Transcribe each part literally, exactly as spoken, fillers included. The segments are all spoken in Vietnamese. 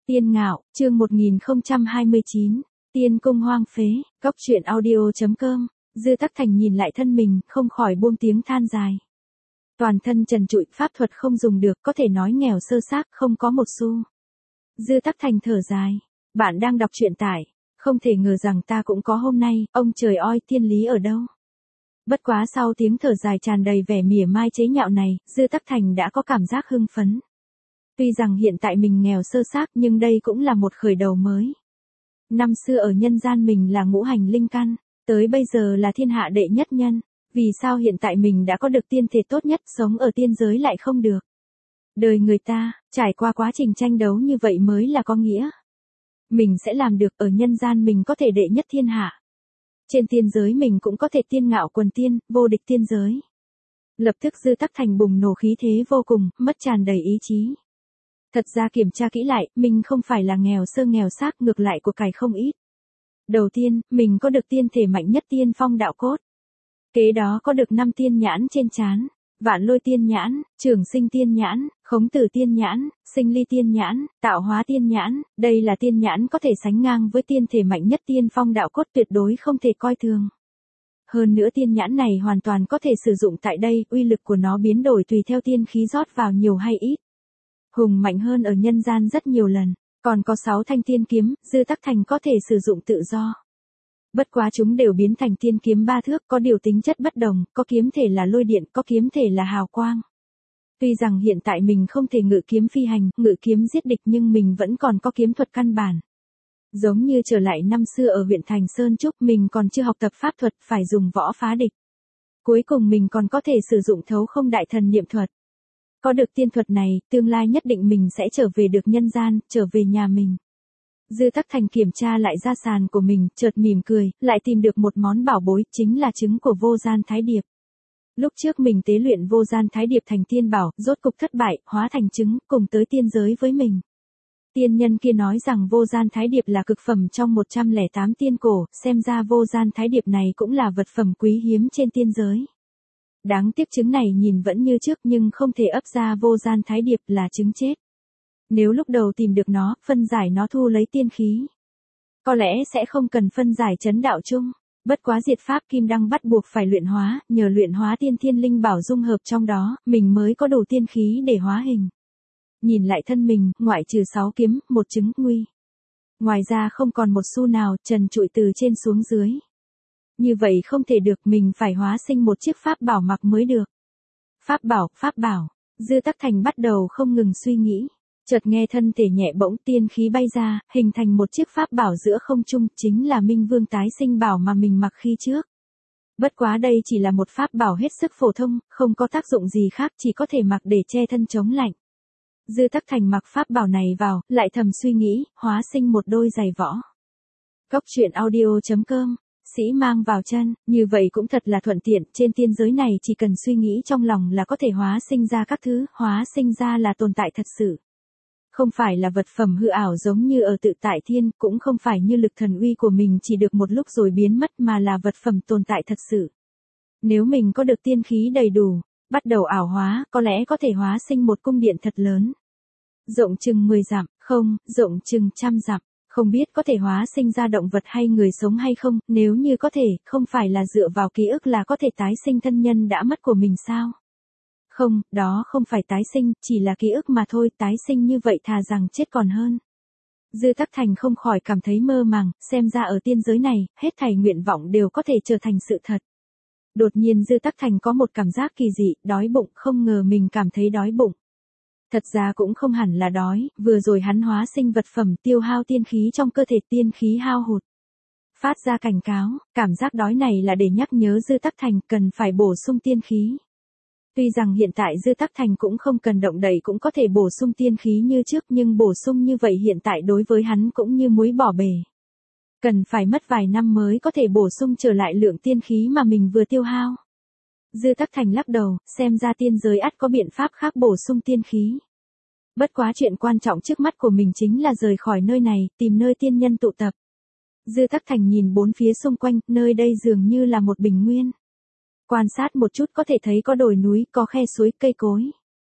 Tiên Ngạo, chương một nghìn không trăm hai mươi chín, Tiên Cung hoang phế, Cốc truyện audio.com, Dư Tắc Thành nhìn lại thân mình, không khỏi buông tiếng than dài. Toàn thân trần trụi, pháp thuật không dùng được, có thể nói nghèo sơ xác, không có một xu. Dư Tắc Thành thở dài, bạn đang đọc truyện tải, không thể ngờ rằng ta cũng có hôm nay, ông trời ơi, thiên lý ở đâu? Bất quá sau tiếng thở dài tràn đầy vẻ mỉa mai chế nhạo này, Dư Tắc Thành đã có cảm giác hưng phấn. Tuy rằng hiện tại mình nghèo sơ xác nhưng đây cũng là một khởi đầu mới. Năm xưa ở nhân gian mình là ngũ hành linh căn, tới bây giờ là thiên hạ đệ nhất nhân. Vì sao hiện tại mình đã có được tiên thể tốt nhất, sống ở tiên giới lại không được? Đời người ta, trải qua quá trình tranh đấu như vậy mới là có nghĩa. Mình sẽ làm được, ở nhân gian mình có thể đệ nhất thiên hạ. Trên tiên giới mình cũng có thể tiên ngạo quần tiên, vô địch tiên giới. Lập tức Dư Tắc Thành bùng nổ khí thế vô cùng, mất tràn đầy ý chí. Thật ra kiểm tra kỹ lại, mình không phải là nghèo sơ nghèo xác, ngược lại của cải không ít. Đầu tiên, mình có được tiên thể mạnh nhất tiên phong đạo cốt. Kế đó có được năm tiên nhãn trên trán, Vạn Lôi tiên nhãn, Trường Sinh tiên nhãn, Khống Tử tiên nhãn, Sinh Ly tiên nhãn, Tạo Hóa tiên nhãn, đây là tiên nhãn có thể sánh ngang với tiên thể mạnh nhất tiên phong đạo cốt, tuyệt đối không thể coi thường. Hơn nữa tiên nhãn này hoàn toàn có thể sử dụng tại đây, uy lực của nó biến đổi tùy theo tiên khí rót vào nhiều hay ít. Hùng mạnh hơn ở nhân gian rất nhiều lần, còn có sáu thanh tiên kiếm, Dư Tắc Thành có thể sử dụng tự do. Bất quá chúng đều biến thành tiên kiếm ba thước, có điều tính chất bất đồng, có kiếm thể là lôi điện, có kiếm thể là hào quang. Tuy rằng hiện tại mình không thể ngự kiếm phi hành, ngự kiếm giết địch nhưng mình vẫn còn có kiếm thuật căn bản. Giống như trở lại năm xưa ở huyện Thành Sơn Trúc, mình còn chưa học tập pháp thuật, phải dùng võ phá địch. Cuối cùng mình còn có thể sử dụng thấu không đại thần niệm thuật. Có được tiên thuật này, tương lai nhất định mình sẽ trở về được nhân gian, trở về nhà mình. Dư Tắc Thành kiểm tra lại gia sàn của mình, chợt mỉm cười, lại tìm được một món bảo bối, chính là trứng của Vô Gian Thái Điệp. Lúc trước mình tế luyện Vô Gian Thái Điệp thành tiên bảo, rốt cục thất bại, hóa thành trứng, cùng tới tiên giới với mình. Tiên nhân kia nói rằng Vô Gian Thái Điệp là cực phẩm trong một trăm lẻ tám tiên cổ, xem ra Vô Gian Thái Điệp này cũng là vật phẩm quý hiếm trên tiên giới. Đáng tiếc trứng này nhìn vẫn như trước nhưng không thể ấp ra Vô Gian Thái Điệp, là trứng chết. Nếu lúc đầu tìm được nó, phân giải nó thu lấy tiên khí, có lẽ sẽ không cần phân giải chấn đạo chung. Bất quá diệt pháp kim đăng bắt buộc phải luyện hóa, nhờ luyện hóa tiên thiên linh bảo dung hợp trong đó, mình mới có đủ tiên khí để hóa hình. Nhìn lại thân mình, ngoại trừ sáu kiếm, một trứng nguy. Ngoài ra không còn một xu nào, trần trụi từ trên xuống dưới. Như vậy không thể được, mình phải hóa sinh một chiếc pháp bảo mặc mới được. Pháp bảo, pháp bảo, Dư Tắc Thành bắt đầu không ngừng suy nghĩ. Chợt nghe thân thể nhẹ bỗng tiên khí bay ra, hình thành một chiếc pháp bảo giữa không trung, chính là Minh Vương tái sinh bảo mà mình mặc khi trước. Bất quá đây chỉ là một pháp bảo hết sức phổ thông, không có tác dụng gì khác, chỉ có thể mặc để che thân chống lạnh. Dư Tắc Thành mặc pháp bảo này vào, lại thầm suy nghĩ, hóa sinh một đôi giày võ. Cốc truyện audio.com, sĩ mang vào chân, như vậy cũng thật là thuận tiện, trên tiên giới này chỉ cần suy nghĩ trong lòng là có thể hóa sinh ra các thứ, hóa sinh ra là tồn tại thật sự. Không phải là vật phẩm hư ảo giống như ở tự tại thiên, cũng không phải như lực thần uy của mình chỉ được một lúc rồi biến mất mà là vật phẩm tồn tại thật sự. Nếu mình có được tiên khí đầy đủ, bắt đầu ảo hóa, có lẽ có thể hóa sinh một cung điện thật lớn. Rộng chừng mười dặm, không, rộng chừng trăm dặm, không biết có thể hóa sinh ra động vật hay người sống hay không, nếu như có thể, không phải là dựa vào ký ức là có thể tái sinh thân nhân đã mất của mình sao? Không, đó không phải tái sinh, chỉ là ký ức mà thôi, tái sinh như vậy thà rằng chết còn hơn. Dư Tắc Thành không khỏi cảm thấy mơ màng, xem ra ở tiên giới này, hết thảy nguyện vọng đều có thể trở thành sự thật. Đột nhiên Dư Tắc Thành có một cảm giác kỳ dị, đói bụng, không ngờ mình cảm thấy đói bụng. Thật ra cũng không hẳn là đói, vừa rồi hắn hóa sinh vật phẩm tiêu hao tiên khí trong cơ thể, tiên khí hao hụt. Phát ra cảnh cáo, cảm giác đói này là để nhắc nhớ Dư Tắc Thành cần phải bổ sung tiên khí. Tuy rằng hiện tại Dư Tắc Thành cũng không cần động đậy cũng có thể bổ sung tiên khí như trước, nhưng bổ sung như vậy hiện tại đối với hắn cũng như muối bỏ bể. Cần phải mất vài năm mới có thể bổ sung trở lại lượng tiên khí mà mình vừa tiêu hao. Dư Tắc Thành lắc đầu, xem ra tiên giới ắt có biện pháp khác bổ sung tiên khí. Bất quá chuyện quan trọng trước mắt của mình chính là rời khỏi nơi này, tìm nơi tiên nhân tụ tập. Dư Tắc Thành nhìn bốn phía xung quanh, nơi đây dường như là một bình nguyên. Quan sát một chút có thể thấy có đồi núi, có khe suối, cây cối.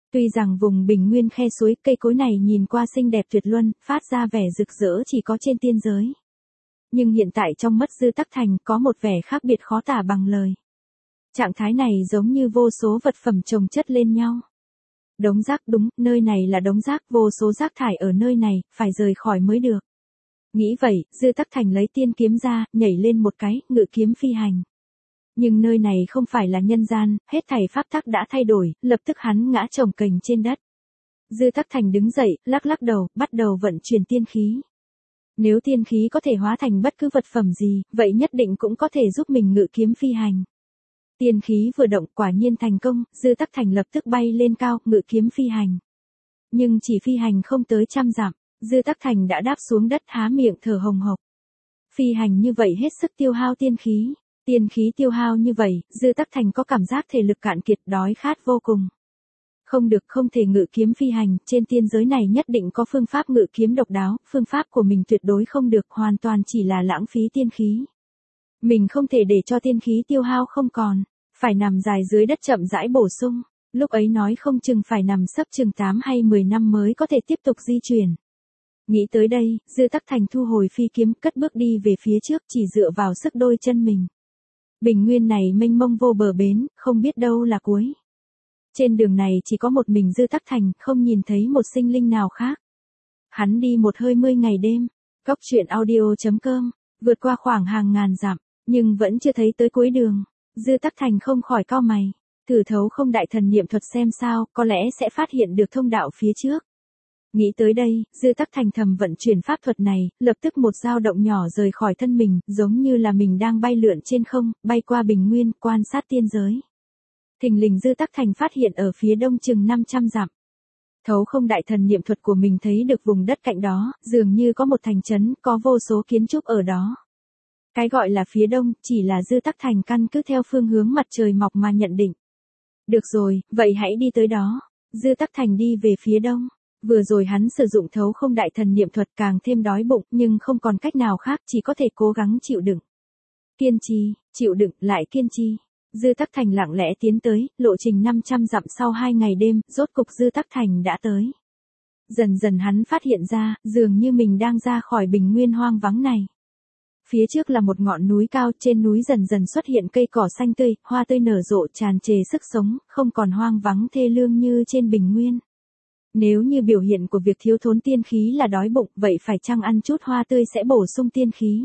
Tuy rằng vùng bình nguyên khe suối cây cối này nhìn qua xinh đẹp tuyệt luân, phát ra vẻ rực rỡ chỉ có trên tiên giới. Nhưng hiện tại trong mắt Dư Tắc Thành có một vẻ khác biệt khó tả bằng lời. Trạng thái này giống như vô số vật phẩm chồng chất lên nhau. Đống rác, đúng, nơi này là đống rác, vô số rác thải ở nơi này, phải rời khỏi mới được. Nghĩ vậy, Dư Tắc Thành lấy tiên kiếm ra, nhảy lên một cái, ngự kiếm phi hành. Nhưng nơi này không phải là nhân gian, hết thảy pháp tắc đã thay đổi, lập tức hắn ngã chồng kềnh trên đất. Dư Tắc Thành đứng dậy, lắc lắc đầu, bắt đầu vận chuyển tiên khí. Nếu tiên khí có thể hóa thành bất cứ vật phẩm gì, vậy nhất định cũng có thể giúp mình ngự kiếm phi hành. Tiên khí vừa động quả nhiên thành công, Dư Tắc Thành lập tức bay lên cao, ngự kiếm phi hành. Nhưng chỉ phi hành không tới trăm dặm, Dư Tắc Thành đã đáp xuống đất há miệng thở hồng hộc. Phi hành như vậy hết sức tiêu hao tiên khí. Tiên khí tiêu hao như vậy, Dư Tắc Thành có cảm giác thể lực cạn kiệt, đói khát vô cùng. Không được, không thể ngự kiếm phi hành, trên tiên giới này nhất định có phương pháp ngự kiếm độc đáo, phương pháp của mình tuyệt đối không được, hoàn toàn chỉ là lãng phí tiên khí. Mình không thể để cho tiên khí tiêu hao không còn, phải nằm dài dưới đất chậm rãi bổ sung, lúc ấy nói không chừng phải nằm sấp chừng tám hay mười năm mới có thể tiếp tục di chuyển. Nghĩ tới đây, Dư Tắc Thành thu hồi phi kiếm, cất bước đi về phía trước, chỉ dựa vào sức đôi chân mình. Bình nguyên này mênh mông vô bờ bến, không biết đâu là cuối. Trên đường này chỉ có một mình Dư Tắc Thành, không nhìn thấy một sinh linh nào khác. Hắn đi một hơi mươi ngày đêm, Cốc truyện audio chấm com, vượt qua khoảng hàng ngàn dặm, nhưng vẫn chưa thấy tới cuối đường. Dư Tắc Thành không khỏi cau mày, thử thấu không đại thần niệm thuật xem sao, có lẽ sẽ phát hiện được thông đạo phía trước. Nghĩ tới đây, Dư Tắc Thành thầm vận chuyển pháp thuật này, lập tức một dao động nhỏ rời khỏi thân mình, giống như là mình đang bay lượn trên không, bay qua bình nguyên, quan sát tiên giới. Thình lình Dư Tắc Thành phát hiện ở phía đông chừng năm trăm dặm. Thấu không đại thần niệm thuật của mình thấy được vùng đất cạnh đó, dường như có một thành trấn, có vô số kiến trúc ở đó. Cái gọi là phía đông, chỉ là Dư Tắc Thành căn cứ theo phương hướng mặt trời mọc mà nhận định. Được rồi, vậy hãy đi tới đó. Dư Tắc Thành đi về phía đông. Vừa rồi hắn sử dụng thấu không đại thần niệm thuật càng thêm đói bụng, nhưng không còn cách nào khác, chỉ có thể cố gắng chịu đựng. Kiên trì, chịu đựng, lại kiên trì. Dư Tắc Thành lặng lẽ tiến tới, lộ trình năm trăm dặm sau hai ngày đêm, rốt cục Dư Tắc Thành đã tới. Dần dần hắn phát hiện ra, dường như mình đang ra khỏi bình nguyên hoang vắng này. Phía trước là một ngọn núi cao, trên núi dần dần xuất hiện cây cỏ xanh tươi, hoa tươi nở rộ tràn trề sức sống, không còn hoang vắng thê lương như trên bình nguyên. Nếu như biểu hiện của việc thiếu thốn tiên khí là đói bụng, vậy phải chăng ăn chút hoa tươi sẽ bổ sung tiên khí?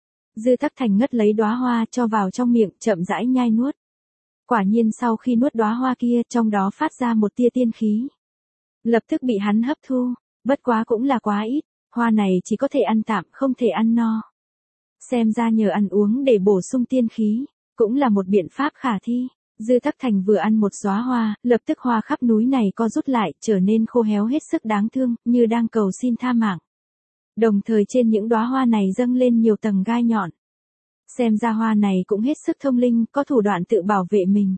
Dư Tắc Thành ngất lấy đóa hoa cho vào trong miệng, chậm rãi nhai nuốt. Quả nhiên sau khi nuốt đóa hoa kia, trong đó phát ra một tia tiên khí. Lập tức bị hắn hấp thu, bất quá cũng là quá ít, hoa này chỉ có thể ăn tạm, không thể ăn no. Xem ra nhờ ăn uống để bổ sung tiên khí, cũng là một biện pháp khả thi. Dư Tắc Thành vừa ăn một đóa hoa, lập tức hoa khắp núi này co rút lại, trở nên khô héo hết sức đáng thương, như đang cầu xin tha mạng. Đồng thời trên những đóa hoa này dâng lên nhiều tầng gai nhọn. Xem ra hoa này cũng hết sức thông linh, có thủ đoạn tự bảo vệ mình.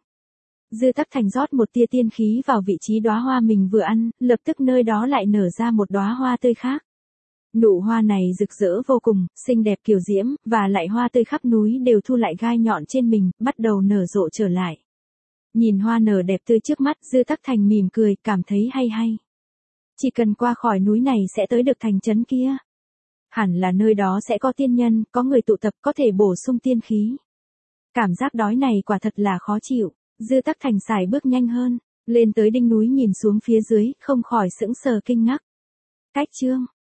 Dư Tắc Thành rót một tia tiên khí vào vị trí đóa hoa mình vừa ăn, lập tức nơi đó lại nở ra một đóa hoa tươi khác. Nụ hoa này rực rỡ vô cùng, xinh đẹp kiều diễm, và lại hoa tươi khắp núi đều thu lại gai nhọn trên mình, bắt đầu nở rộ trở lại. Nhìn hoa nở đẹp tươi trước mắt, Dư Tắc Thành mỉm cười, cảm thấy hay hay. Chỉ cần qua khỏi núi này sẽ tới được thành trấn kia. Hẳn là nơi đó sẽ có tiên nhân, có người tụ tập có thể bổ sung tiên khí. Cảm giác đói này quả thật là khó chịu. Dư Tắc Thành xài bước nhanh hơn, lên tới đỉnh núi nhìn xuống phía dưới, không khỏi sững sờ kinh ngạc. Cách chương